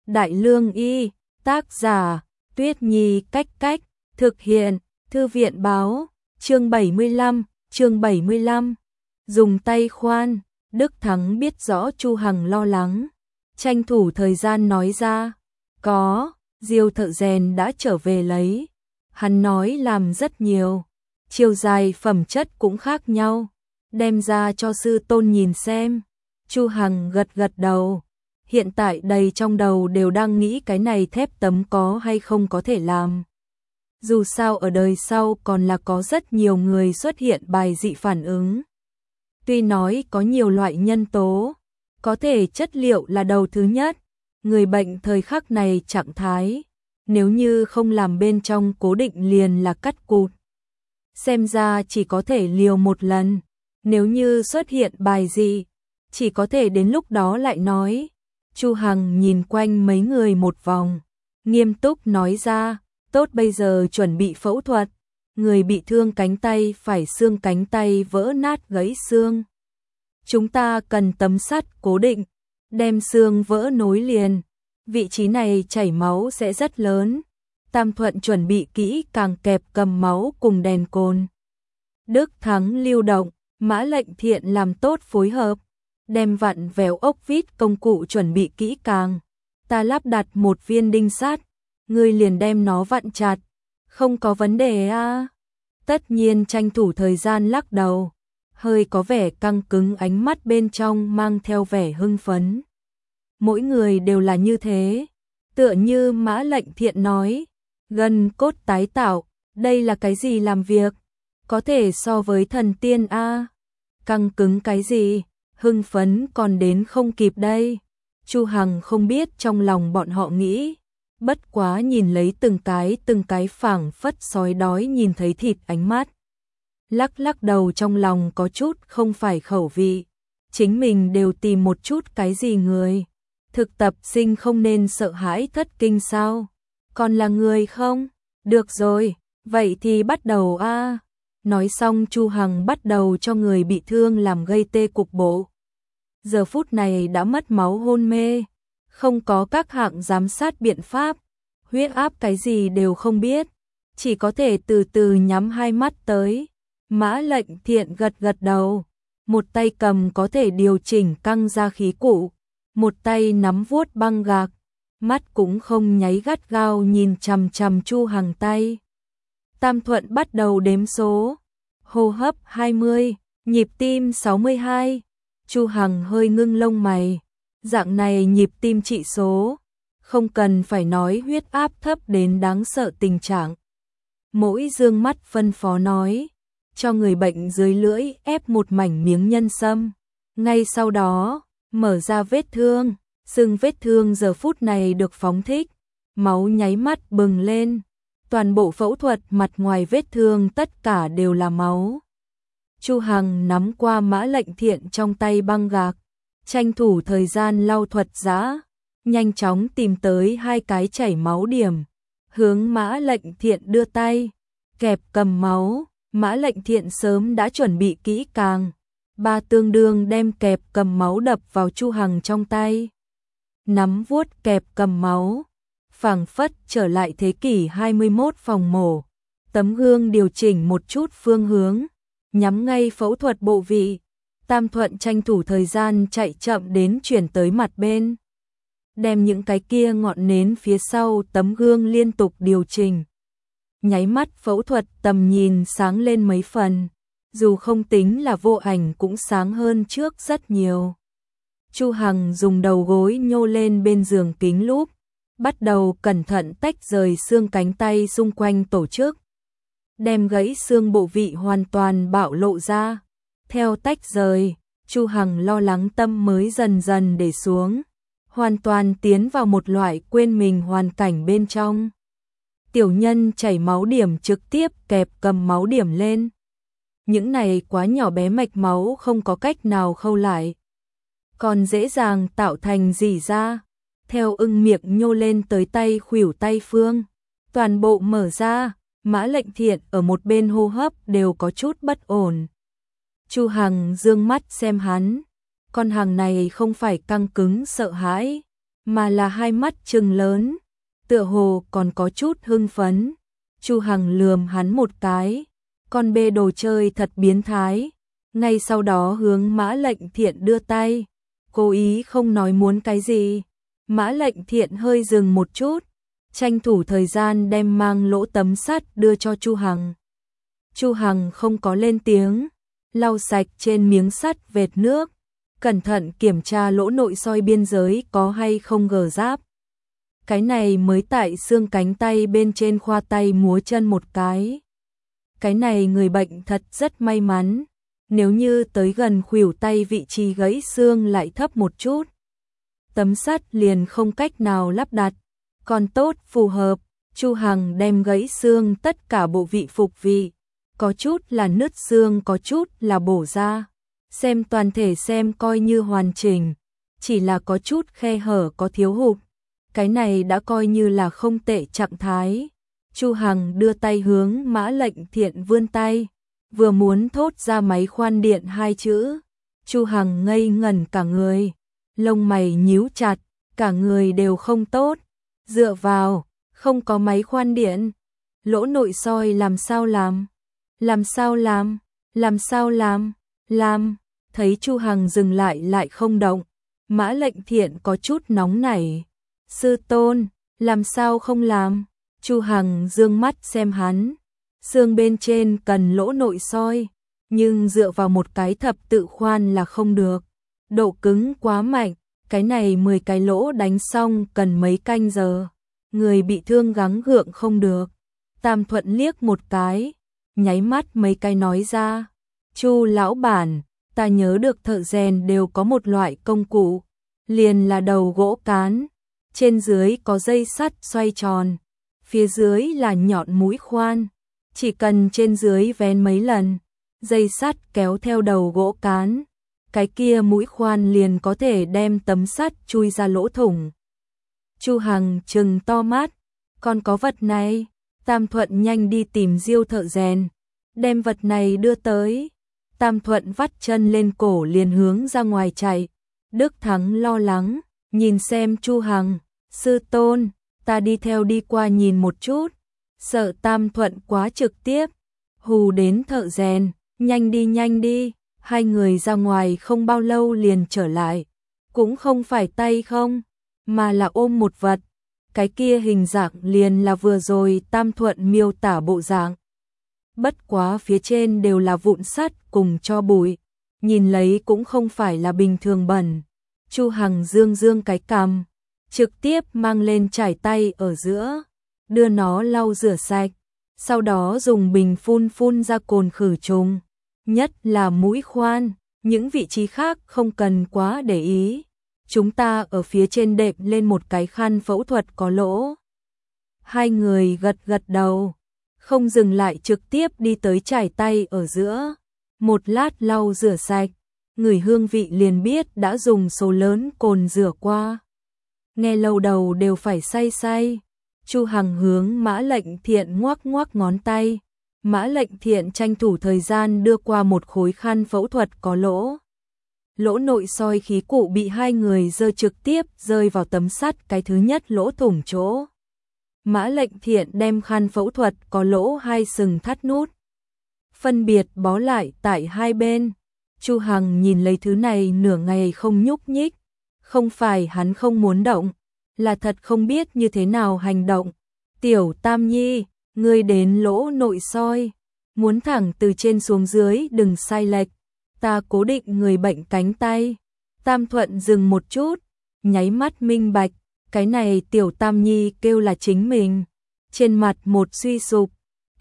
Đại Lương Y, tác giả, Tuyết Nhi Cách Cách, thực hiện, Thư viện Báo, chương 75, dùng tay khoan, Đức Thắng biết rõ Chu Hằng lo lắng, tranh thủ thời gian nói ra, có, Diêu thợ rèn đã trở về lấy, hắn nói làm rất nhiều, chiều dài phẩm chất cũng khác nhau, đem ra cho sư tôn nhìn xem. Chu Hằng gật gật đầu, hiện tại đầy trong đầu đều đang nghĩ cái này thép tấm có hay không có thể làm. Dù sao ở đời sau còn là có rất nhiều người xuất hiện bài dị phản ứng. Tuy nói có nhiều loại nhân tố, có thể chất liệu là đầu thứ nhất, người bệnh thời khắc này trạng thái, nếu như không làm bên trong cố định liền là cắt cụt. Xem ra chỉ có thể liều một lần, nếu như xuất hiện bài dị, chỉ có thể đến lúc đó lại nói. Chu Hằng nhìn quanh mấy người một vòng, nghiêm túc nói ra, tốt bây giờ chuẩn bị phẫu thuật, người bị thương cánh tay phải xương cánh tay vỡ nát gãy xương. Chúng ta cần tấm sắt cố định, đem xương vỡ nối liền, vị trí này chảy máu sẽ rất lớn. Tam Thuận chuẩn bị kỹ càng kẹp cầm máu cùng đèn cồn. Đức Thắng lưu động, Mã Lệnh Thiện làm tốt phối hợp, đem vặn vẹo ốc vít công cụ chuẩn bị kỹ càng. Ta lắp đặt một viên đinh sắt, ngươi liền đem nó vặn chặt, không có vấn đề à. Tất nhiên tranh thủ thời gian lắc đầu, hơi có vẻ căng cứng, ánh mắt bên trong mang theo vẻ hưng phấn. Mỗi người đều là như thế, tựa như Mã Lệnh Thiện nói, gân cốt tái tạo, đây là cái gì làm việc, có thể so với thần tiên a. Căng cứng cái gì, hưng phấn còn đến không kịp đây. Chu Hằng không biết trong lòng bọn họ nghĩ, bất quá nhìn lấy từng cái phảng phất sói đói nhìn thấy thịt ánh mắt. Lắc lắc đầu trong lòng có chút không phải khẩu vị, chính mình đều tìm một chút cái gì người. Thực tập sinh không nên sợ hãi thất kinh sao? Còn là người không? Được rồi, vậy thì bắt đầu a. Nói xong Chu Hằng bắt đầu cho người bị thương làm gây tê cục bộ. Giờ phút này đã mất máu hôn mê, không có các hạng giám sát biện pháp, huyết áp cái gì đều không biết, chỉ có thể từ từ nhắm hai mắt tới. Mã Lệnh Thiện gật gật đầu, một tay cầm có thể điều chỉnh căng ra khí cụ, một tay nắm vuốt băng gạc, mắt cũng không nháy gắt gao nhìn chằm chằm Chu Hằng tay. Tam Thuận bắt đầu đếm số, hô hấp 20, nhịp tim 62. Chu Hằng hơi ngưng lông mày, dạng này nhịp tim trị số, không cần phải nói huyết áp thấp đến đáng sợ tình trạng. Mỗi dương mắt phân phó nói, cho người bệnh dưới lưỡi ép một mảnh miếng nhân sâm, ngay sau đó mở ra vết thương, xương vết thương giờ phút này được phóng thích, máu nháy mắt bừng lên, toàn bộ phẫu thuật mặt ngoài vết thương tất cả đều là máu. Chu Hằng nắm qua Mã Lệnh Thiện trong tay băng gạc, tranh thủ thời gian lau thuật giã, nhanh chóng tìm tới hai cái chảy máu điểm, hướng Mã Lệnh Thiện đưa tay, kẹp cầm máu. Mã Lệnh Thiện sớm đã chuẩn bị kỹ càng, ba tương đương đem kẹp cầm máu đập vào Chu Hằng trong tay. Nắm vuốt kẹp cầm máu, phảng phất trở lại thế kỷ 21 phòng mổ, tấm gương điều chỉnh một chút phương hướng, nhắm ngay phẫu thuật bộ vị. Tam Thuận tranh thủ thời gian chạy chậm đến chuyển tới mặt bên, đem những cái kia ngọn nến phía sau tấm gương liên tục điều chỉnh. Nháy mắt phẫu thuật tầm nhìn sáng lên mấy phần, dù không tính là vô ảnh cũng sáng hơn trước rất nhiều. Chu Hằng dùng đầu gối nhô lên bên giường kính lúp, bắt đầu cẩn thận tách rời xương cánh tay xung quanh tổ chức, đem gãy xương bộ vị hoàn toàn bạo lộ ra. Theo tách rời, Chu Hằng lo lắng tâm mới dần dần để xuống, hoàn toàn tiến vào một loại quên mình hoàn cảnh bên trong. Tiểu nhân chảy máu điểm trực tiếp kẹp cầm máu điểm lên. Những này quá nhỏ bé mạch máu không có cách nào khâu lại, còn dễ dàng tạo thành rỉ ra. Theo ưng miệng nhô lên tới tay khuỷu tay phương, toàn bộ mở ra. Mã Lệnh Thiện ở một bên hô hấp đều có chút bất ổn. Chu Hằng dương mắt xem hắn, con hàng này không phải căng cứng sợ hãi, mà là hai mắt trừng lớn, tựa hồ còn có chút hưng phấn. Chu Hằng lườm hắn một cái, con bê đồ chơi thật biến thái. Ngay sau đó hướng Mã Lệnh Thiện đưa tay, cố ý không nói muốn cái gì. Mã Lệnh Thiện hơi dừng một chút, tranh thủ thời gian đem mang lỗ tấm sắt đưa cho Chu Hằng. Chu Hằng không có lên tiếng, lau sạch trên miếng sắt vệt nước, cẩn thận kiểm tra lỗ nội soi biên giới có hay không gờ giáp. Cái này mới tại xương cánh tay bên trên khoa tay múa chân một cái. Cái này người bệnh thật rất may mắn, nếu như tới gần khuỷu tay vị trí gãy xương lại thấp một chút, tấm sắt liền không cách nào lắp đặt. Còn tốt phù hợp, Chu Hằng đem gãy xương tất cả bộ vị phục vị, có chút là nứt xương, có chút là bổ ra. Xem toàn thể xem coi như hoàn chỉnh, chỉ là có chút khe hở có thiếu hụt. Cái này đã coi như là không tệ trạng thái. Chu Hằng đưa tay hướng Mã Lệnh Thiện vươn tay, vừa muốn thốt ra máy khoan điện hai chữ. Chu Hằng ngây ngẩn cả người, lông mày nhíu chặt, cả người đều không tốt. Dựa vào, không có máy khoan điện, lỗ nội soi làm sao làm? Làm sao làm? Làm sao làm? Làm, thấy Chu Hằng dừng lại không động, Mã Lệnh Thiện có chút nóng nảy. Sư tôn, làm sao không làm? Chu Hằng dương mắt xem hắn, xương bên trên cần lỗ nội soi, nhưng dựa vào một cái thập tự khoan là không được. Độ cứng quá mạnh, cái này 10 cái lỗ đánh xong cần mấy canh giờ. Người bị thương gắng gượng không được. Tam Thuận liếc một cái, nháy mắt mấy cái nói ra. Chu lão bản, ta nhớ được thợ rèn đều có một loại công cụ, liền là đầu gỗ cán, trên dưới có dây sắt xoay tròn, phía dưới là nhọn mũi khoan, chỉ cần trên dưới vén mấy lần, dây sắt kéo theo đầu gỗ cán, cái kia mũi khoan liền có thể đem tấm sắt chui ra lỗ thủng. Chu Hằng trừng to mắt, còn có vật này. Tam Thuận nhanh đi tìm Diêu thợ rèn, đem vật này đưa tới. Tam Thuận vắt chân lên cổ liền hướng ra ngoài chạy. Đức Thắng lo lắng, nhìn xem Chu Hằng, sư tôn, ta đi theo đi qua nhìn một chút, sợ Tam Thuận quá trực tiếp, hù đến thợ rèn, nhanh đi, hai người ra ngoài không bao lâu liền trở lại, cũng không phải tay không, mà là ôm một vật, cái kia hình dạng liền là vừa rồi Tam Thuận miêu tả bộ dạng. Bất quá phía trên đều là vụn sắt cùng tro bụi, nhìn lấy cũng không phải là bình thường bẩn. Chu Hằng dương cái cằm, trực tiếp mang lên chải tay ở giữa, đưa nó lau rửa sạch, sau đó dùng bình phun ra cồn khử trùng, nhất là mũi khoan, những vị trí khác không cần quá để ý. Chúng ta ở phía trên đệm lên một cái khăn phẫu thuật có lỗ. Hai người gật đầu, không dừng lại trực tiếp đi tới chải tay ở giữa. Một lát lau rửa sạch, người hương vị liền biết đã dùng số lớn cồn rửa qua. Nghe lâu đầu đều phải say. Chu Hằng hướng Mã Lệnh Thiện ngoắc ngón tay. Mã Lệnh Thiện tranh thủ thời gian đưa qua một khối khăn phẫu thuật có lỗ. Lỗ nội soi khí cụ bị hai người giơ trực tiếp rơi vào tấm sắt cái thứ nhất lỗ thủng chỗ. Mã Lệnh Thiện đem khăn phẫu thuật có lỗ hai sừng thắt nút, phân biệt bó lại tại hai bên. Chu Hằng nhìn lấy thứ này nửa ngày không nhúc nhích, không phải hắn không muốn động, là thật không biết như thế nào hành động. Tiểu Tam Nhi, ngươi đến lỗ nội soi, muốn thẳng từ trên xuống dưới đừng sai lệch, ta cố định người bệnh cánh tay. Tam Thuận dừng một chút, nháy mắt minh bạch, cái này Tiểu Tam Nhi kêu là chính mình. Trên mặt một suy sụp,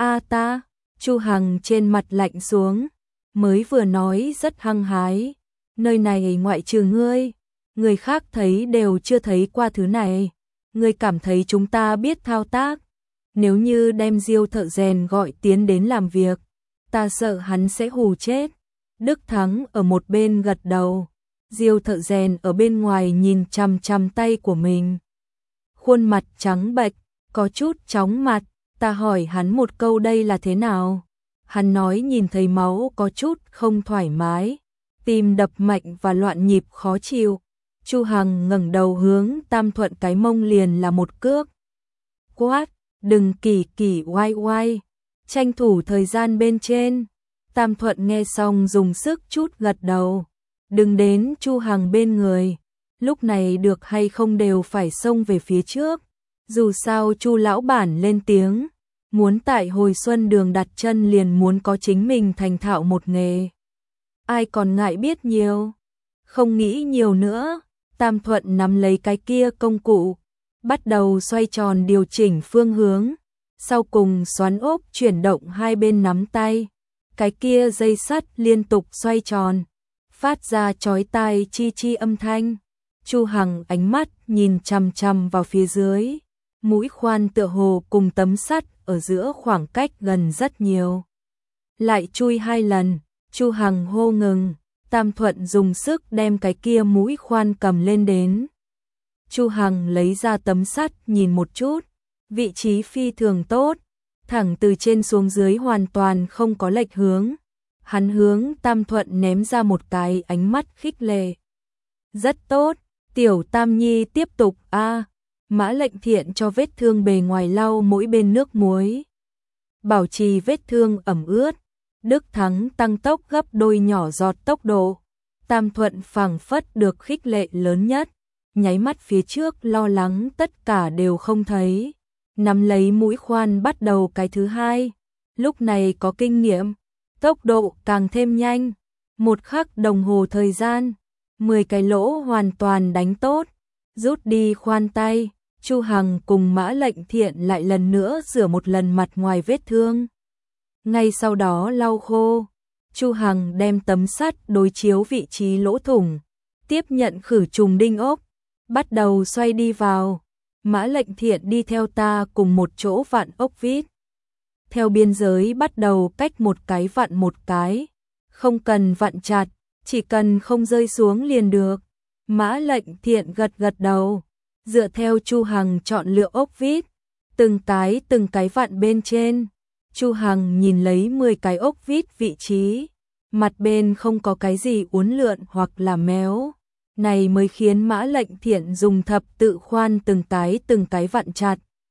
ta, Chu Hằng trên mặt lạnh xuống, mới vừa nói rất hăng hái, nơi này ngoại trừ ngươi, người khác thấy đều chưa thấy qua thứ này, ngươi cảm thấy chúng ta biết thao tác, nếu như đem Diêu thợ rèn gọi tiến đến làm việc, ta sợ hắn sẽ hù chết. Đức Thắng ở một bên gật đầu, Diêu thợ rèn ở bên ngoài nhìn chằm tay của mình, khuôn mặt trắng bệch, có chút chóng mặt. Ta hỏi hắn một câu đây là thế nào, hắn nói nhìn thấy máu có chút không thoải mái, tim đập mạnh và loạn nhịp khó chịu. Chu Hằng ngẩng đầu hướng Tam Thuận cái mông liền là một cước. Quát, đừng kỳ kỳ oai oai, tranh thủ thời gian bên trên. Tam Thuận nghe xong dùng sức chút gật đầu. Đừng đến Chu Hằng bên người, lúc này được hay không đều phải xông về phía trước. Dù sao Chu lão bản lên tiếng, muốn tại hồi xuân đường đặt chân liền muốn có chính mình thành thạo một nghề. Ai còn ngại biết nhiều, không nghĩ nhiều nữa. Tam Thuận nắm lấy cái kia công cụ, bắt đầu xoay tròn điều chỉnh phương hướng, sau cùng xoắn ốp chuyển động hai bên nắm tay. Cái kia dây sắt liên tục xoay tròn, phát ra chói tai chi chi âm thanh. Chu Hằng ánh mắt nhìn chằm chằm vào phía dưới, mũi khoan tựa hồ cùng tấm sắt ở giữa khoảng cách gần rất nhiều. Lại chui 2 lần, Chu Hằng hô ngừng. Tam Thuận dùng sức đem cái kia mũi khoan cầm lên đến. Chu Hằng lấy ra tấm sắt nhìn một chút, vị trí phi thường tốt, thẳng từ trên xuống dưới hoàn toàn không có lệch hướng. Hắn hướng Tam Thuận ném ra một cái ánh mắt khích lệ. Rất tốt, tiểu Tam Nhi tiếp tục a. Mã Lệnh Thiện cho vết thương bề ngoài lau mỗi bên nước muối, bảo trì vết thương ẩm ướt. Đức Thắng tăng tốc gấp đôi nhỏ giọt tốc độ. Tam Thuận phảng phất được khích lệ lớn nhất, nháy mắt phía trước lo lắng tất cả đều không thấy. Nắm lấy mũi khoan bắt đầu cái thứ hai, lúc này có kinh nghiệm, tốc độ càng thêm nhanh. 1 khắc đồng hồ thời gian, 10 cái lỗ hoàn toàn đánh tốt, rút đi khoan tay. Chu Hằng cùng Mã Lệnh Thiện lại lần nữa rửa một lần mặt ngoài vết thương. Ngay sau đó lau khô, Chu Hằng đem tấm sắt đối chiếu vị trí lỗ thủng, tiếp nhận khử trùng đinh ốc, bắt đầu xoay đi vào. Mã Lệnh Thiện đi theo ta cùng một chỗ vặn ốc vít. Theo biên giới bắt đầu cách một cái vặn một cái, không cần vặn chặt, chỉ cần không rơi xuống liền được. Mã Lệnh Thiện gật gật đầu, dựa theo Chu Hằng chọn lựa ốc vít, từng cái vặn bên trên. Chu Hằng nhìn lấy 10 cái ốc vít vị trí, mặt bên không có cái gì uốn lượn hoặc là méo. Này mới khiến Mã Lệnh Thiện dùng thập tự khoan từng cái vặn chặt.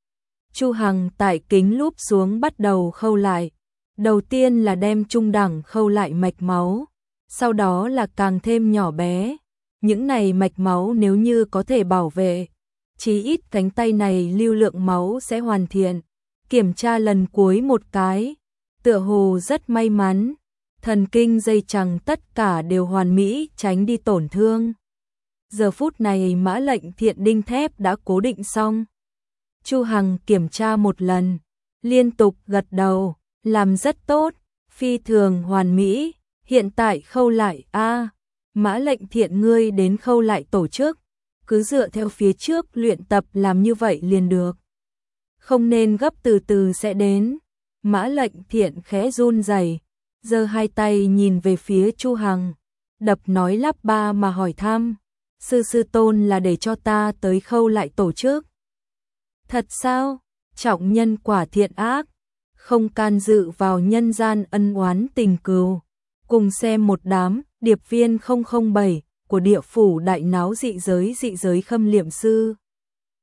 Chu Hằng tải kính lúp xuống bắt đầu khâu lại. Đầu tiên là đem trung đẳng khâu lại mạch máu, sau đó là càng thêm nhỏ bé. Những này mạch máu nếu như có thể bảo vệ, chí ít cánh tay này lưu lượng máu sẽ hoàn thiện. Kiểm tra lần cuối một cái, tựa hồ rất may mắn, thần kinh dây chằng tất cả đều hoàn mỹ tránh đi tổn thương. Giờ phút này Mã Lệnh Thiện đinh thép đã cố định xong. Chu Hằng kiểm tra một lần, liên tục gật đầu, làm rất tốt, phi thường hoàn mỹ, hiện tại khâu lại a. Mã Lệnh Thiện ngươi đến khâu lại tổ chức, cứ dựa theo phía trước luyện tập làm như vậy liền được. Không nên gấp, từ từ sẽ đến. Mã Lệnh Thiện khẽ run rẩy, giơ hai tay nhìn về phía Chu Hằng, đập nói lắp ba mà hỏi thăm, sư tôn là để cho ta tới khâu lại tổ chức. Thật sao? Trọng nhân quả thiện ác, không can dự vào nhân gian ân oán tình cừu. Cùng xem một đám điệp viên 007 của địa phủ đại náo dị giới khâm liệm sư.